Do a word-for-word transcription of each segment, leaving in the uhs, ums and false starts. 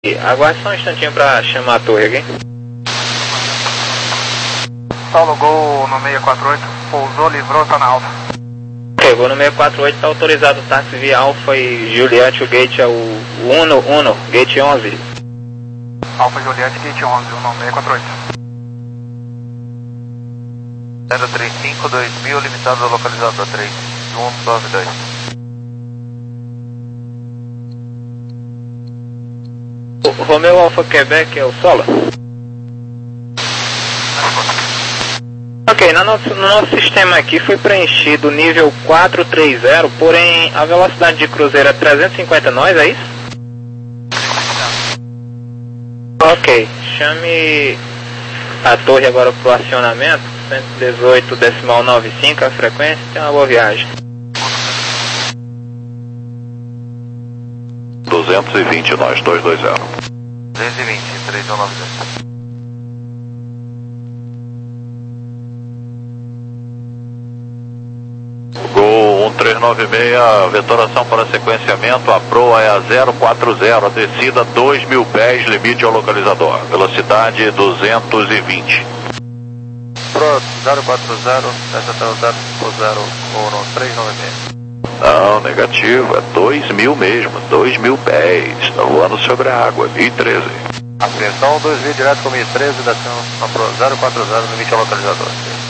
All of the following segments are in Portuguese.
Aguarde só um instantinho pra chamar a torre aqui. Paulo, Gol no seis quatro oito, pousou, livrou, tá na alfa. Ok, Gol no seis quatro oito, tá autorizado o táxi via Alfa e Juliette, o gate é o Uno, Uno, gate onze. Alfa Juliette, gate onze, Uno seis quatro oito. zero três cinco dois mil, limitado ao localizador três um nove dois. O Romeo Alfa Quebec é o solo? Ok, no nosso, no nosso sistema aqui foi preenchido o nível quatrocentos e trinta, porém a velocidade de cruzeiro é trezentos e cinquenta nós, é isso? Ok, chame a torre agora para o acionamento, cento e dezoito decimal noventa e cinco a frequência, tem uma boa viagem. duzentos e vinte nós, dois dois zero. duzentos e vinte, três um nove dois. Gol um três nove seis, vetoração para sequenciamento, a proa é a zero quatro zero, a descida dois mil pés, limite ao localizador, velocidade duzentos e vinte. Pro zero quatro zero, desce até o zero cinco zero, ou no três nove seis. Não, negativo, é dois mil mesmo, dois mil pés, está voando sobre a água, mil e treze. Atenção, dois mil direto com mil e treze, descendo na Pro zero quatro zero, limite ao localizador.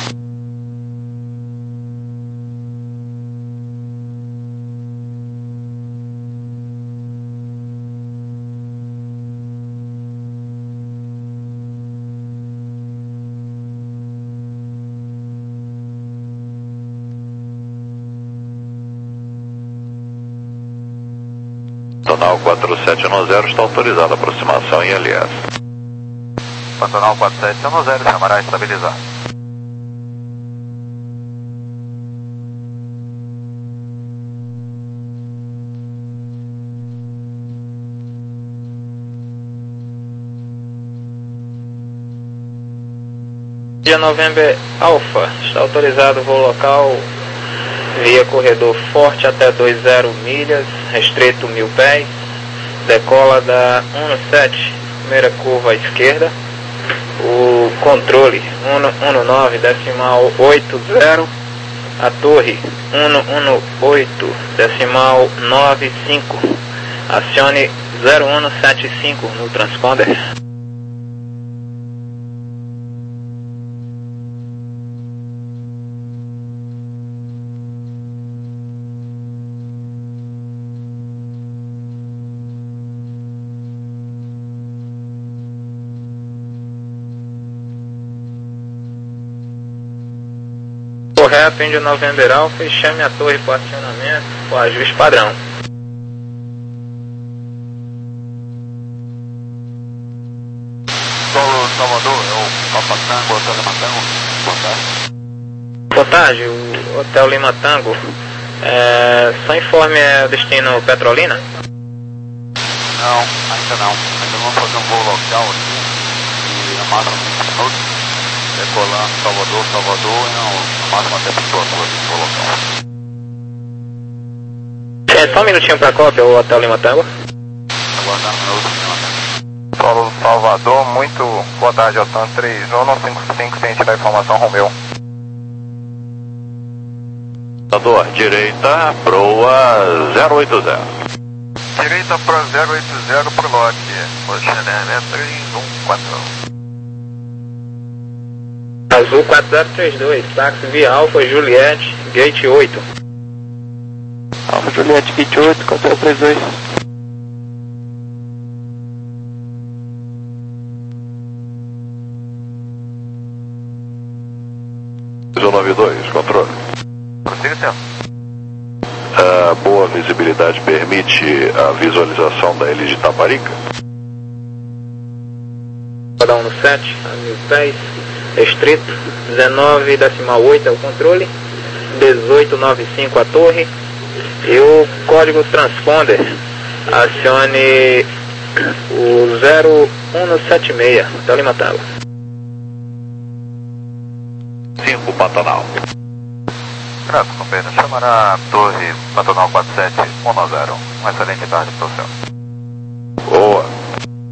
Pantanal quatro sete um zero está autorizada a aproximação em L S. Pantanal quatro sete um zero, chamará a estabilizar. Dia November Alpha, está autorizado o voo local via corredor forte até vinte milhas, restrito mil pés, decola da dezessete, primeira curva à esquerda, o controle cento e dezesseis decimal oitenta, a torre cento e dezoito decimal noventa e cinco, acione zero um sete cinco no transponder. Correto, Índia November Alpha, e chame a torre para acionamento, o ajuste padrão. Solo Salvador, é o Papa Tango, Hotel Lima Tango. Boa tarde. Boa tarde, o Hotel Lima Tango. É, só informe é o destino Petrolina? Não, ainda não. Ainda vamos fazer um voo local aqui. E na máxima vinte minutos. Decolando Salvador, Salvador e não, na máxima até Pessoa aqui, voo local. É, só um minutinho para cópia, o Hotel Lima Tango. Aguardando um minuto, Lima Tango. Paulo Salvador, muito boa tarde, Altan três um cinco cinco, ciente da informação, Romeu. Computador, direita, proa zero oito zero. Direita para zero oito zero por lote, posicionamento três um quatro. Azul quatro zero três dois, táxi via Alfa Juliette, gate oito. Alfa Juliette, gate oito, quatro zero três dois. dois nove dois, controle. Prossiga, senhor. A boa visibilidade permite a visualização da ilha de Taparica? Roda um no sete, a mil pés, restrito, dezenove decimal oito é o controle, dezoito noventa e cinco a torre, e o código transponder, acione o zero um sete seis, Hotel Lima Tango. cinco, Pantanal. Graças, companheiro. Chamará a torre Pantanal quatro sete um zero. Uma excelente tarde para o senhor. Boa.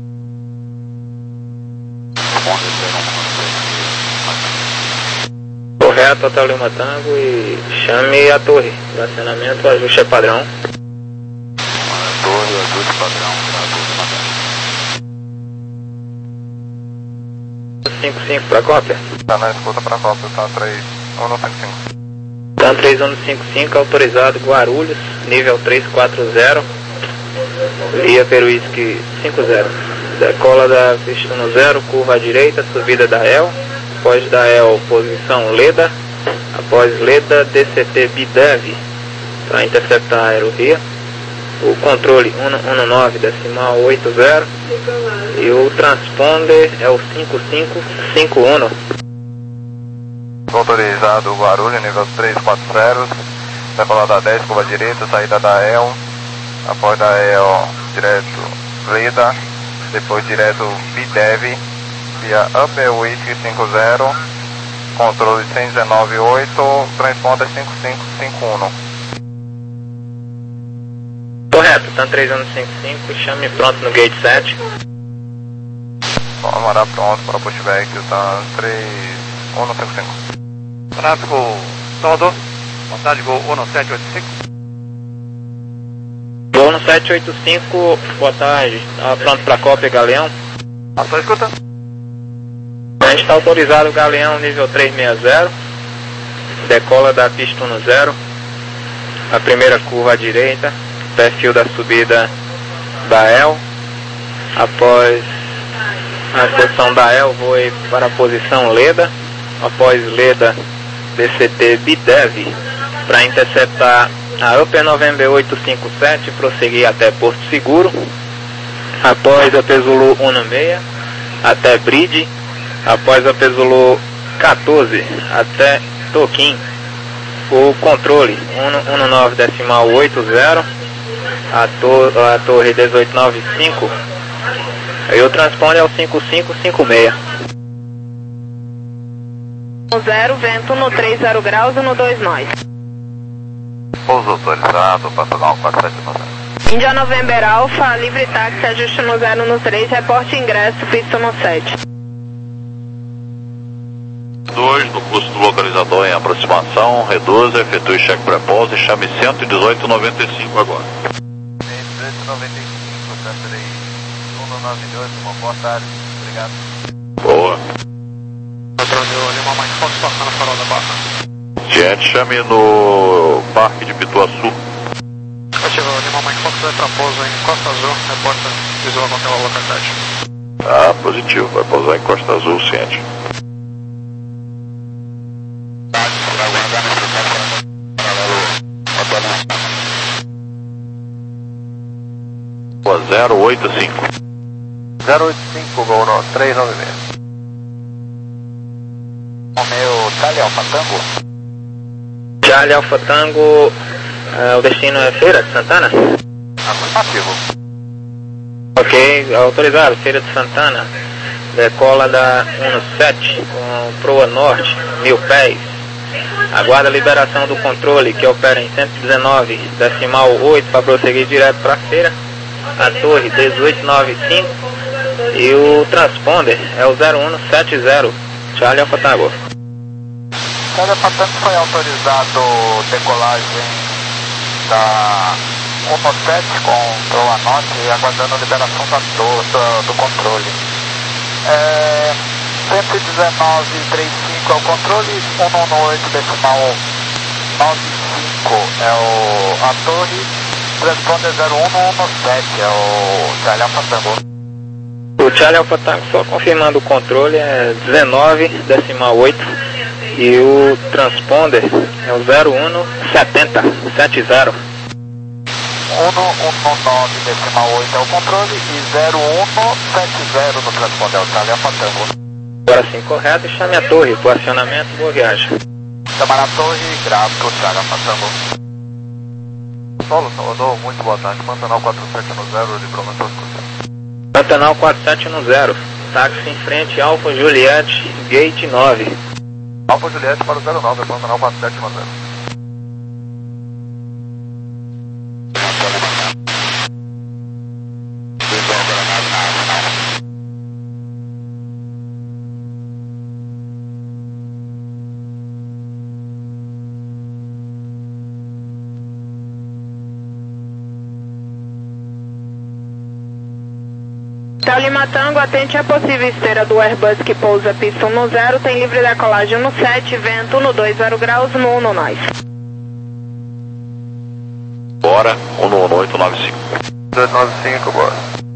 Alfa Total Lima Tango e chame a torre. O acionamento, o ajuste é padrão. A torre, o ajuste padrão, cinco cinco para cópia. Tá na escuta para cópia, tá três um um cinco cinco. Tá três um cinco cinco, autorizado Guarulhos, nível três quatro zero, via Peruísque cinco zero. Decola da pista no zero, curva à direita, subida da E L, após da E L, posição Leda, após Leda, D C T Bidev, para interceptar a aerovia. O controle cento e nove, decimal oito zero, e o transponder é o cinco cinco cinco um. Autorizado Guarulhos, nível três quatro zero, decola da dez, curva à direita, saída da E L, após da E L, direto Leda, depois direto Bidev, via Upper Whisky cinco zero, controle cento e dezenove oito, transponder cinco cinco cinco um. Correto, tá três um cinco cinco, chame pronto no gate sete. Camará pronto para pushback, tá três um cinco cinco. Tráfego Salvador, boa tarde, voo um sete oito cinco. Voo no sete oito cinco, boa tarde, tá pronto para cópia Galeão. A sua escuta? A gente está autorizado Galeão nível três seis zero, decola da pista um zero, a primeira curva à direita, perfil da subida da E L, após a posição da E L voe para a posição Leda, após Leda D C T Bidev, para interceptar a Upper November oito cinco sete, prosseguir até Porto Seguro, após a Pesulu seis até Bride, após a Pesulu quatorze até Toquim. O controle cento e nove, decimal oito zero, a, tor a torre dezoito noventa e cinco, e o transponder é o cinco cinco cinco seis. zero, vento no três zero graus e no dois nós. Pouso autorizado, Pantanal quatro sete zero. India November Alpha, livre táxi, ajuste no zero no três, reporte ingresso, pista no sete. dois, no custo do localizador em aproximação, reduza, efetue cheque pré-pouso e chame cento e dezoito noventa e cinco agora. cento e dezoito noventa e cinco, tá três um nove dois, uma boa tarde, obrigado. Boa. Padrão Lima Mike Fox, passando farol da Barra. Jet, chame no Parque de Pituaçu. Ativa Lima Mike Fox, vai para pouso em Costa Azul, reporta visual naquela localidade. Ah, positivo, vai pousar em Costa Azul, ciente. zero oito cinco. zero oito cinco, Gol três nove seis. O meu Charlie Alfa Tango. Charlie Alfa Tango, é, o destino é Feira de Santana? Afirmativo. Ok, autorizado, Feira de Santana, decola da um sete com proa norte, mil pés, aguarda a liberação do controle que opera em cento e dezenove, decimal oito para prosseguir direto para a feira, a torre dezoito noventa e cinco e o transponder é o zero um sete zero, Charlie Alfa Tango. Charlie Alfa Tango foi autorizado decolagem da um sete com proa norte e aguardando a liberação da torre, do, do controle. É, cento e dezenove trinta e cinco é o controle, cento e dezenove decimal noventa e cinco é o, a torre, transponder zero um um sete é o Charlie Alfa Tango. O Charlie Alfa Tango, só confirmando o controle, é dezenove decimal oito e o transponder é o zero um setenta setenta. cento e dezenove decimal oito é o controle e zero um setenta no transponder, é o Charlie Alfa Tango. Agora sim, correto, e chame a torre, para acionamento, boa viagem. Chama na torre, grato, Charlie Alfa Tango. Solo, Salvador, muito boa tarde, Pantanal quatro sete zero, livramento aos cruzeiros. Pantanal quatro sete zero, táxi em frente, Alfa Juliette, gate nove. Alfa Juliette para o zero nove, Pantanal quatro sete zero. Hotel Lima Tango, atente a possível esteira do Airbus que pousa pista um no zero, tem livre decolagem no sete, vento no dois zero graus, no um no nós. Bora, um no oito nove cinco. dois nove cinco, bora.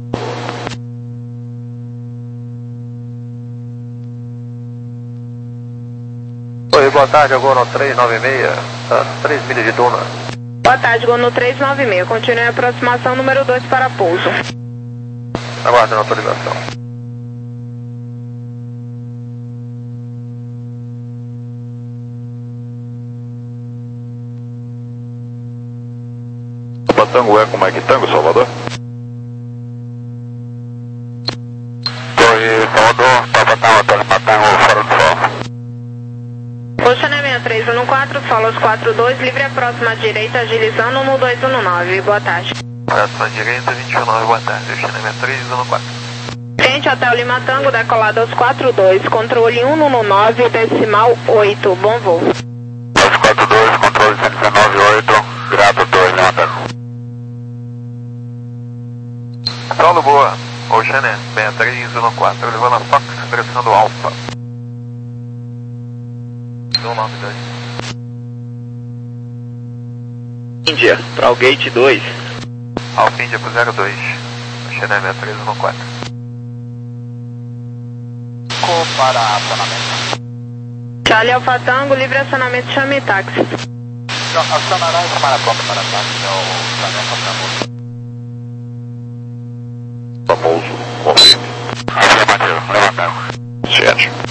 Oi, boa tarde, agora no três nove seis, tá, três milhas de Duna. Boa tarde, Gol no três nove seis, continue a aproximação número dois para pouso. Aguardando a autorização. Papa Tango é como é que Tango, Salvador? Oi, Salvador, Papa Tango, Hotel Lima Tango, fora do sol. Posicionamento três um quatro, solos quatro dois, livre a próxima direita, agilizando no dois um nove, boa tarde. Próxima direita, vinte e um nove, boa tarde. Posicionamento três um quatro. Frente Hotel Lima Tango, decolado aos quatro dois, controle um no nove, decimal oito, bom voo. Aos quatro dois, controle cento e dezenove, oito, grato dois, Lima Tango. Solo boa, Ocean sessenta e três um quatro, levando a Fox, direção do Alfa. um nove dois. Índia, para o Gate dois. Alfa Índia pro zero dois, Ocean sessenta e três um quatro. Para acionamento. Charlie Alfa Tango, livre acionamento, chame táxi. Acionará essa maratona para táxi, é o Charlie Alfa Tango. Famoso, confirme. Afirmativo, levantando. Certo.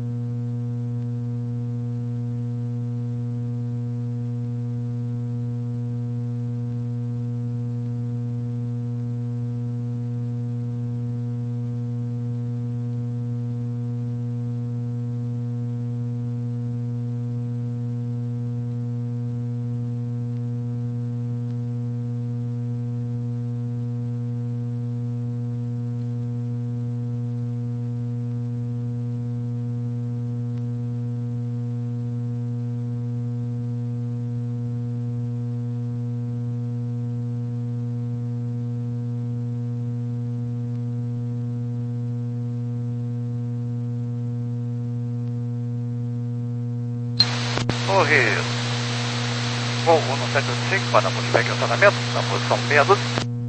Torre voo no sete oito cinco para pushback e acionamento, na posição meia dúzia.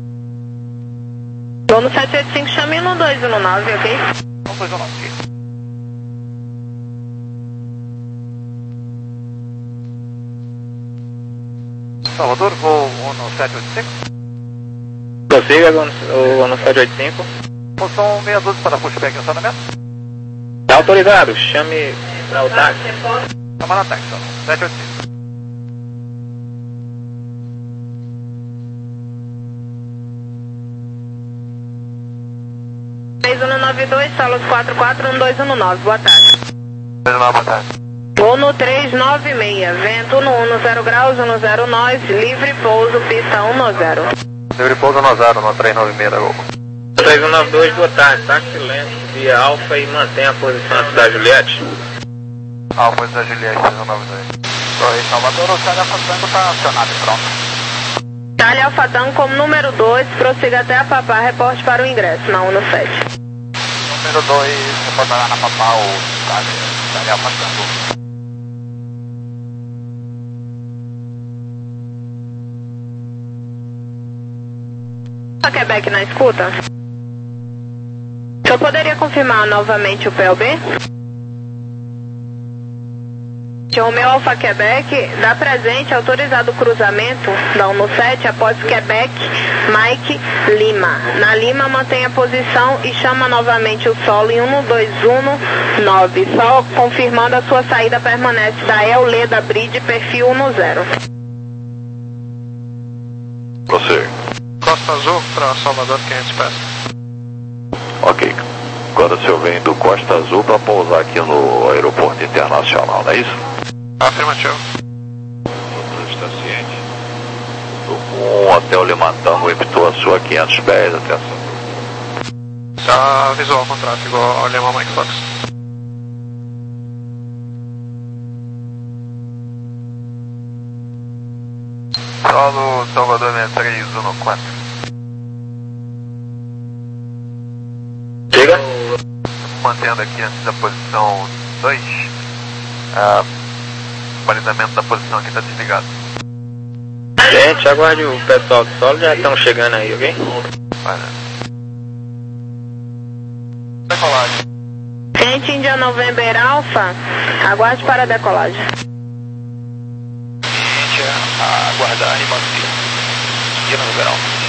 Vou no sete oito cinco, chame no dois um nove, ok? um dois um nove. Salvador, voo no sete oito cinco. Prossiga o no sete oito cinco. Posição meia dúzia para pushback e acionamento. Tá autorizado, chame para o táxi. Chama na táxi, sete oito cinco. três um nove dois, salos quatro quatro um dois um nove, boa tarde. Boa tarde. Vou no três nove seis, vento no um no zero graus, um no zero nós, livre pouso, pista um no zero. Livre pouso no zero, no três nove seis da Gol. três um nove dois, boa tarde, táxi lento via Alfa e mantém a posição na cidade Juliette. Alfa da Juliette, três um nove dois. Oi, Salvador, o Charlie Alfa Tango está acionado e pronto. Charlie Alfa Tango como número dois, prossiga até a Papá, reporte para o ingresso, na um no sete. Número dois, reportará na Papá o Charlie, Charlie Alfa Tango. A Quebec na escuta? O senhor poderia confirmar novamente o P L B? O meu Alfa Quebec dá presente autorizado o cruzamento da um no sete após Quebec, Mike, Lima. Na Lima mantém a posição e chama novamente o solo em um no dois um nove. Só confirmando a sua saída permanece da El Leda Bridge, perfil um no zero. Você. Costa Azul para Salvador, quinhentos pés. Ok. Agora o senhor vem do Costa Azul para pousar aqui no aeroporto internacional, não é isso? Afirmativo. Você está ciente? O Hotel Lima Tango epitou a sua quinhentos pés, atenção. Está visual com tráfego ao Lima Mike Fox. Solo Salvador sessenta e três um quatro. Mantendo aqui antes da posição dois. Uh, o balizamento da posição aqui está desligado. Gente, aguarde o pessoal do solo, já estão chegando aí, ok? Vai, né? Decolagem. Gente, India November Alpha, aguarde para a decolagem. Índia, aguardar e manter. India November Alpha.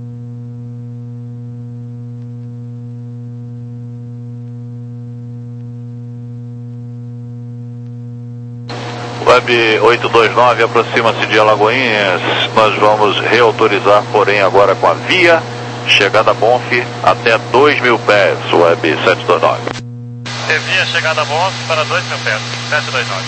Web oito dois nove aproxima-se de Alagoinhas. Nós vamos reautorizar, porém agora com a via, chegada a Bonf até dois mil pés, Web sete dois nove. É via chegada a Bonf para dois mil pés, sete dois nove.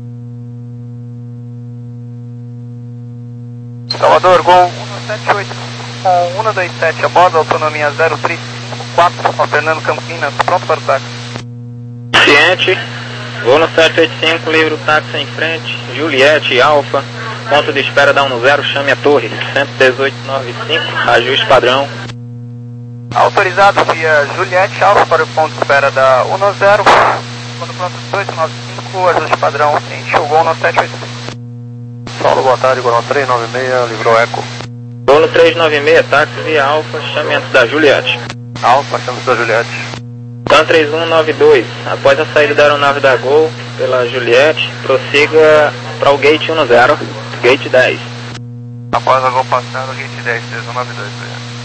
Salvador, Gol um sete oito com um dois sete a bordo, autonomia zero três cinco quatro, Fernando Campinas, pronto para o táxi. Ciente. Vou no sete oito cinco, livre o táxi em frente, Juliette, Alfa, ponto de espera da um zero, chame a torre, cento e dezoito noventa e cinco, ajuste padrão. Autorizado via Juliette, Alfa para o ponto de espera da um zero, quando pronto dezoito noventa e cinco, ajuste padrão, ciente, o Gol no sete oito cinco. Paulo, boa tarde, Gol no três nove seis, livrou Eco. Vou no três nove seis, táxi via Alfa, chame antes da Juliette. Alfa, chame da Juliette. TAM três um nove dois, após a saída da aeronave da Gol pela Juliette, prossiga para o gate um zero, gate dez. Após a Gol passar no gate dez, três um nove dois.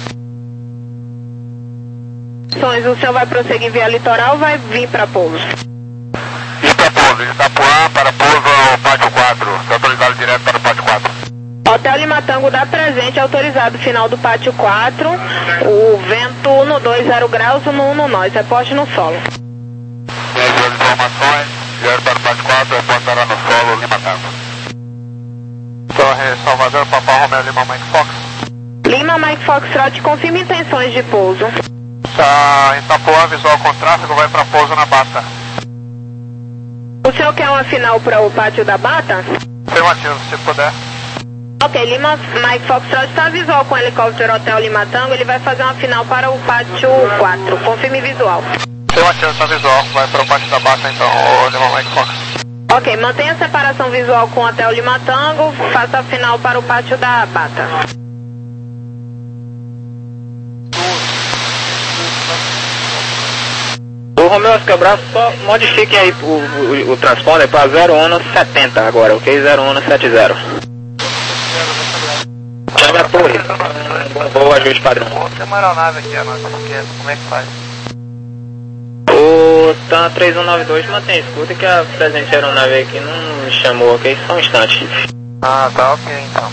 Sonhos, o senhor vai prosseguir via litoral ou vai vir para pouso? Está pouso, Itapuã para pouso ao pátio quatro, está autorizado direto para o pátio quatro. Hotel Lima Tango dá presente, autorizado final do pátio quatro, o vento no dois zero graus, no um no nós, reporte no solo. Médio de informações, direto para o pátio quatro, reportará no solo Lima Tango. Torre Salvador, Papa Romeo Lima Mike Fox. Lima Mike Foxtrot, confirma intenções de pouso. Tá, Itapuã, visual com tráfego, vai para pouso na Bata. O senhor quer uma final para o pátio da Bata? Afirmativo, se puder. Ok, Lima Mike Foxtrot está visual com o helicóptero Hotel Lima Tango, ele vai fazer uma final para o pátio quatro, confirme visual. Afirmativo, está visual, vai para o pátio da Bata então, o Lima Mike Fox. Ok, mantenha a separação visual com o Hotel Lima Tango, faça a final para o pátio da Bata. O Romeo Oscar Bravo, só modifiquem aí o, o, o transponder para zero um setenta agora, ok? zero um setenta. Chame a torre, um bom voo, ajuste padrão. Tem uma aeronave aqui, a nossa, como é que faz? O TAM três um nove dois mantém escuta que a presente aeronave aqui não me chamou, ok? Só um instante. Ah, tá ok então.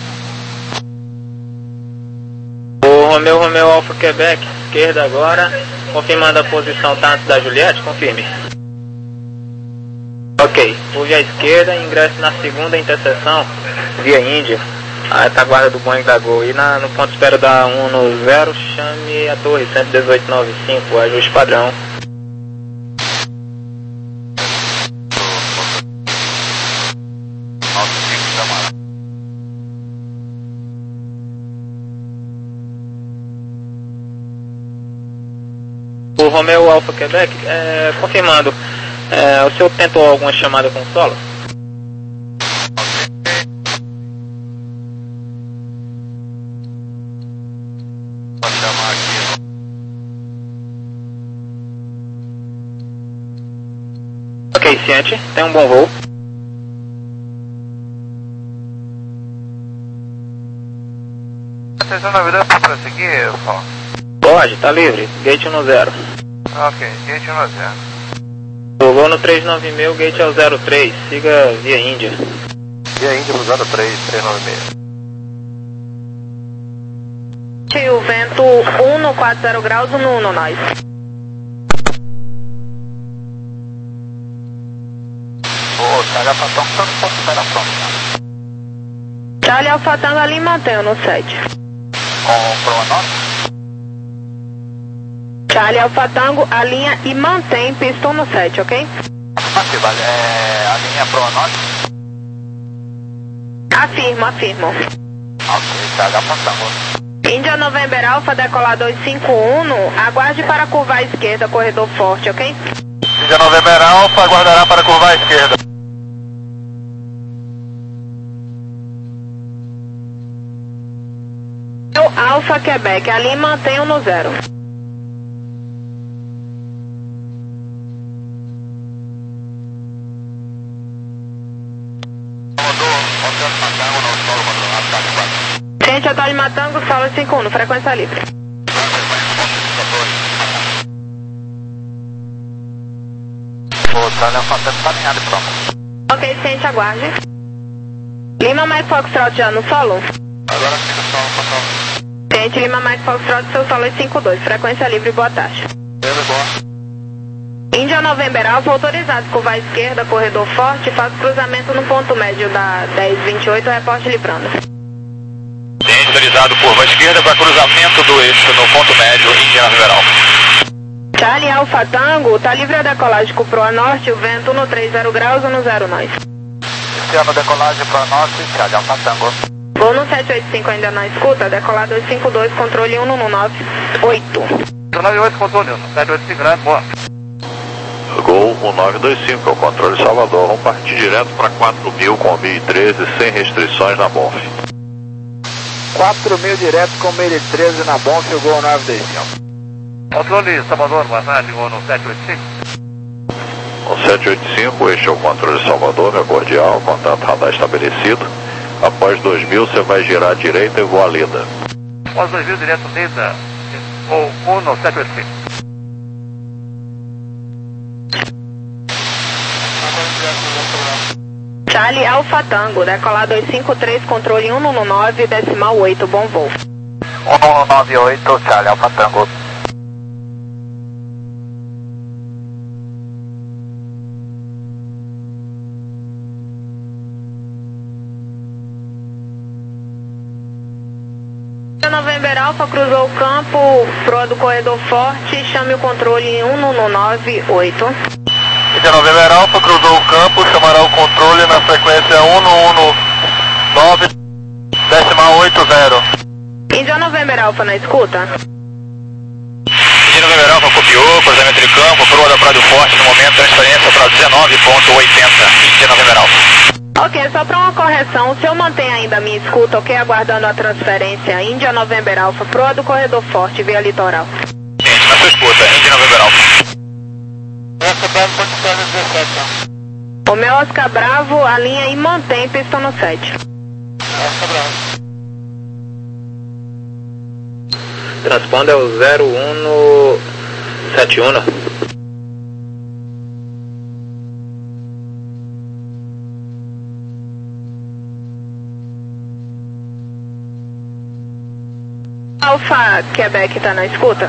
O Romeo Romeo Alfa Quebec, esquerda agora, confirmando a posição tá antes da Juliette, confirme. Ok, curve à esquerda, ingresse na segunda interseção, via Índia, a retaguarda do Boeing da Gol. E na, no ponto de espera da um no zero, chame a torre, cento e dezoito noventa e cinco, ajuste padrão. O Romeo Alfa Quebec, é, confirmando, é, o senhor tentou alguma chamada com solo? Pode chamar aqui. Ok, ciente, tem um bom voo. Vocês não novidade para prosseguir, Paulo? Pode, tá livre, gate um zero. Ok, gate um zero. O voo no três nove seis, o gate é o zero três, siga via Índia. Via Índia no zero três, três nove seis. E o vento um no quatro zero graus, no um no nós. Ô, Charlie Alfa Tango, só não posso esperar pronto. Charlie Alfa Tango ali mantém no sete. Com pronote? Charlie Alfa Tango, alinha e mantém pistão no sete, ok? Afirmativa, é a linha pronote? Afirmo, afirmo. Ok, Charlie Alfa Tango. Índia November Alpha, decolar dois cinco um, aguarde para curvar à esquerda, corredor forte, ok? Índia November Alpha, aguardará para curvar à esquerda. Alpha Quebec, ali mantenham no zero. Gente, eu tô de Matango, solo cinco um, frequência livre. O Charlie Alpha Tango tá alinhado e pronto. Ok, gente, aguarde. Lima Mike Foxtrot já no solo? Agora fica só no controle. Gente, Lima Mike Foxtrot, seu solo é cinco dois, frequência livre, boa tarde. Beleza, boa. Índia November Alpha, autorizado, curva à esquerda, corredor forte, faz cruzamento no ponto médio da dez vinte e oito, reporte librando. Tem autorizado curva à esquerda para cruzamento do eixo no ponto médio, Índia November Alpha. Charlie Alpha Tango, tá livre a decolagem com proa norte, o vento no trinta graus ou no zero nós. Iniciando decolagem para norte, Charlie Alpha Tango. Vou no sete oito cinco ainda na escuta, decolar dois cinco dois, controle um um nove oito. nove oito, controle um, sete oito cinco, grande, boa. Gol um nove dois cinco, é o controle Salvador. Vamos partir direto para quatro mil com mil e treze, sem restrições na Bonf. quatro mil direto com mil e treze na Bonf, o Gol nove dois cinco. Controle Salvador, boa tarde, Gol no sete oito cinco. No sete oito cinco, este é o controle Salvador, meu cordial, contato radar estabelecido. Após dois mil, você vai girar à direita e voar lida. Após dois mil, direto lida, ou um no sete oito cinco. Charlie Alpha Tango, decolar dois cinco três, controle um um nove, decimal oito, bom voo. um um nove oito, Charlie Alpha Tango. November Alpha, cruzou o campo, proa do corredor forte, chame o controle um um nove oito. Índia November Alpha, cruzou o campo, chamará o controle na frequência um um nove, decimal oito zero. Índia November Alpha na escuta? Índia November Alpha copiou, cruzamento de campo, proa da Praia do Forte no momento, transferência para dezenove ponto oitenta, Índia November Alpha. Ok, só para uma correção, o senhor mantém ainda a minha escuta, ok? Aguardando a transferência Índia November Alpha, proa do corredor forte, via litoral. Gente, na sua escuta, Índia November Alpha. Oscar Bravo, condição dezessete. O meu Oscar Bravo, alinha e mantém pistão no sete. Oscar Bravo. Transponda é o zero um no sete um. Alpha Quebec tá na escuta?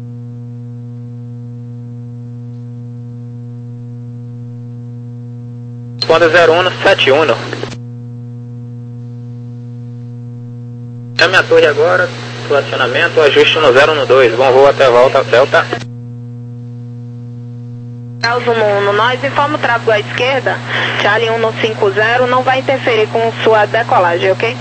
Responda zero um no sete um. Chame a torre agora, relacionamento, ajuste no zero um no dois. Bom voo até a volta, Delta. Caos um no nós, informa o tráfego à esquerda, Charlie um no cinco zero, não vai interferir com sua decolagem, ok?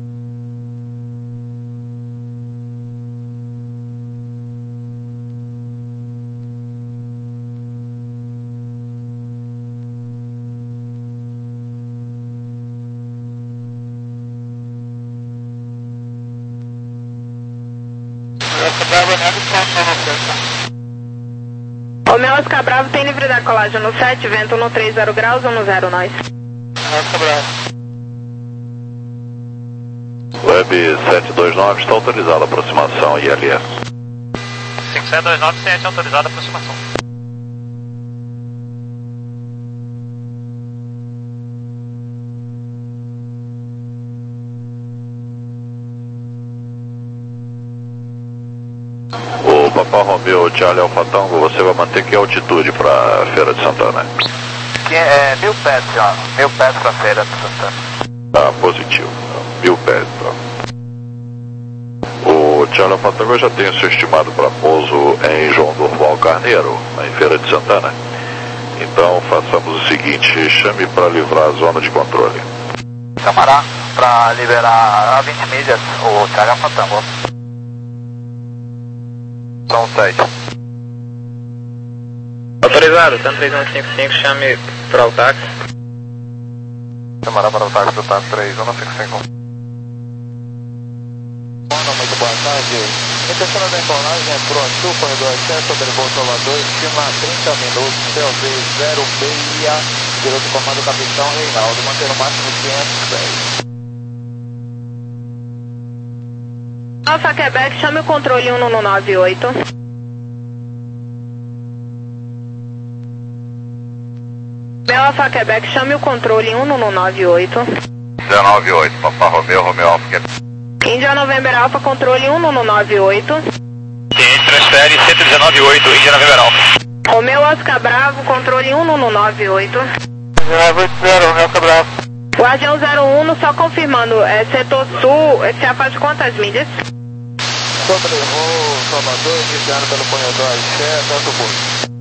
O meu Oscar Bravo tem livre decolagem no sete, vento no trinta graus ou no zero nós. Oscar Bravo. Web sete dois nove está autorizada a aproximação I L S. cinco sete dois nove, sete autorizada a aproximação. O Papa Romeo Charlie Alpha Tango, você vai manter que altitude para Feira de Santana? Que é mil pés, ó. Mil pés pra Feira de Santana. Ah, positivo. Mil pés, tá. O Charlie Alpha Tango já tem o seu estimado para pouso em João Durval Carneiro, em Feira de Santana. Então façamos o seguinte, chame para livrar a zona de controle. Chamará pra liberar a vinte milhas, o Charlie Alpha Tango. São sete. Autorizado, T A M três um cinco cinco, chame para o táxi. Chamará para o táxi do T A M três um cinco cinco. Muito boa tarde. Intenção da decolagem é Pro Sul, corredor excesso, sobre Voo Salvador, estima trinta minutos, C O V zero seis, piloto comando capitão Reinaldo, manter o máximo quinhentos e dez. Alfa Quebec, chame o controle um no nove oito. Meu Alfa Quebec, chame o controle um no nove oito. dezenove oito, Papa Romeu, Romeu Alfa Quebec. Índia November Alfa, controle um no nove oito. Cliente transfere cento e dezenove oito, Índia November Alfa. Romeu Oscar Bravo, controle um no nove oito. dezenove oito zero, Romeu Oscar Bravo. Guardião zero um, só confirmando, é setor sul, se afasta quantas milhas? Sobre Voo Salvador, iniciando pelo corredor Axé, tanto bus.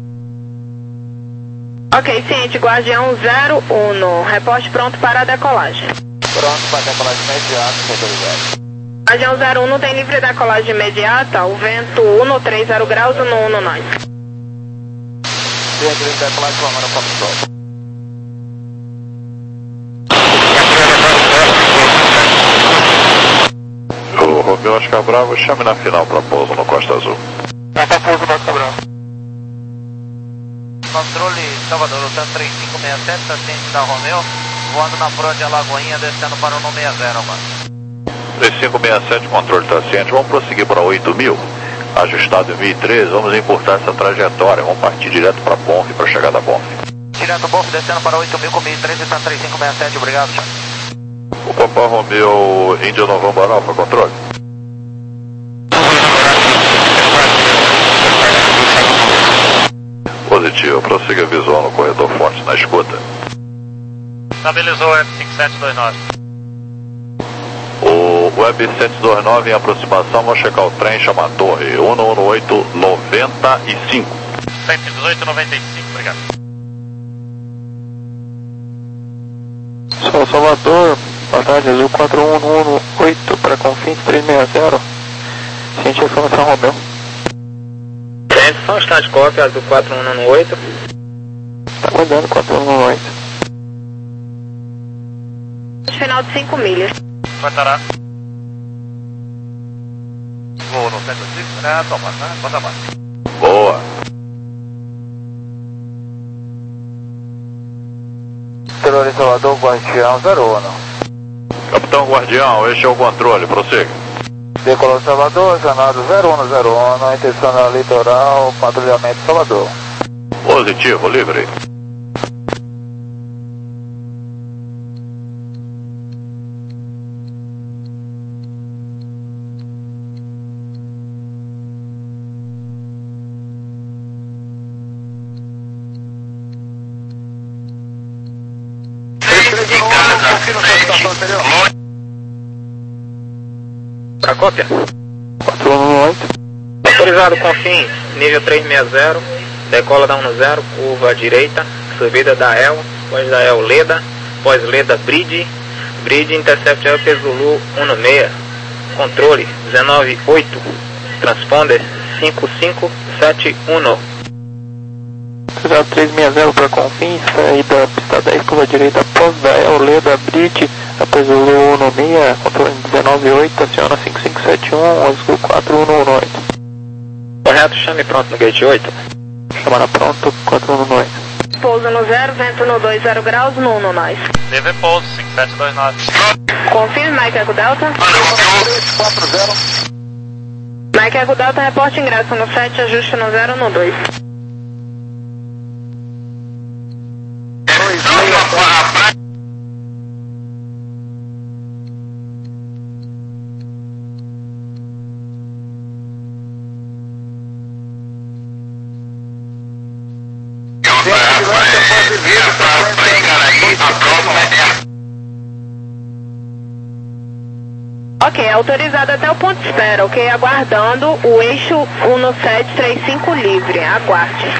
Ok, ciente, Guardião zero um, reporte pronto para a decolagem. Pronto para decolagem imediata, autorizado. Guardião zero um tem livre decolagem imediata, o vento um trinta graus no um no nós. Tem livre decolagem formando o controle. O Romeu Oscar Bravo, chame na final para pouso no Costa Azul. Tá para pouso no Oscar Bravo. Controle Salvador, T A M três cinco seis sete, assistente da Romeu, voando na proa de Alagoinha, descendo para o sessenta, mano. três cinco seis sete, controle está ciente, vamos prosseguir para oito mil, ajustado em mil e treze, vamos encurtar essa trajetória, vamos partir direto para Bonf, para chegar da Bonf. Direto Bonf, descendo para oito mil com mil e treze, T A M três cinco seis sete, obrigado, senhor. O Papa Romeu, Índia November Alfa, controle. Positivo, prossiga visual no corredor forte na escuta. Estabilizou o Web cinco sete dois nove. O Web sete dois nove em aproximação, vou checar o trem, chama a torre um um oito noventa e cinco. cento e dezoito noventa e cinco, obrigado. Sou Salvador, boa tarde, Azul quatro um um oito para Confins três seis zero. Ciente informação Romeu. Ciente, só um instante, cópia, Azul quatro um um oito. Está aguardando quatro um um oito. Final de cinco milhas. Quantará? Voo no cento e cinco, né? Toma, né? Bota mais. Boa. Controle Salvador, Guardião zero um. Capitão Guardião, este é o controle, prossiga. Decolou Salvador, Janado zero um zero um, intenção na litoral, patrulhamento Salvador. Positivo, livre. Pra cópia. quatro um um oito. Autorizado Confins, nível trezentos e sessenta, decola da um zero, curva à direita, subida da El, pós da El Leda, pós Leda Bridge, Bridge Intercept Up Zulu seis, controle dezenove oito, transponder cinco cinco sete um. Autorizado três seis zero para Confins, saída pista dez, curva direita, pós da El Leda Bridge, após o Zulu seis, controle dezenove oito, aciona cinco cinco sete um, Azul quatro um um oito. Correto, chame pronto no gate oito. Chamará pronto, quatro um um oito. Pouso no zero, vento no dois zero graus, no um no nós. D V pouso, cinco sete dois nove. Confirme, Mike Eco Delta. três quatro zero. Mike Eco Delta, reporte ingresso no sete, ajuste no zero no dois. Ok, autorizado até o ponto de espera, ok? Aguardando o eixo um sete três cinco livre, aguarde.